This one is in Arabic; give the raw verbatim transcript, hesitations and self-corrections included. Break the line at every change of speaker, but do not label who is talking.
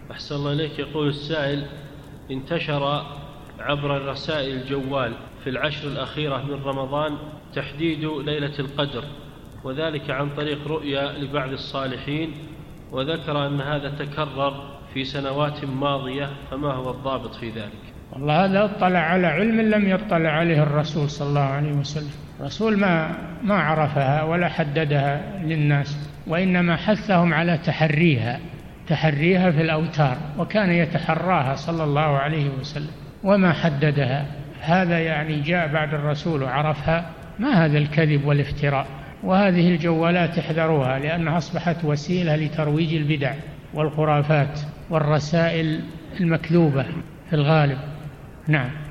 أحسن الله إليك. يقول السائل: انتشر عبر الرسائل الجوال في العشر الأخيرة من رمضان تحديد ليلة القدر، وذلك عن طريق رؤيا لبعض الصالحين، وذكر أن هذا تكرر في سنوات ماضية، فما هو الضابط في ذلك؟
والله هذا اطلع على علم لم يطلع عليه الرسول صلى الله عليه وسلم. الرسول ما ما عرفها ولا حددها للناس، وإنما حثهم على تحريها تحريها في الأوتار، وكان يتحراها صلى الله عليه وسلم وما حددها. هذا يعني جاء بعد الرسول وعرفها؟ ما هذا الكذب والافتراء. وهذه الجوالات احذروها، لأنها أصبحت وسيلة لترويج البدع والخرافات والرسائل المكذوبة في الغالب. نعم.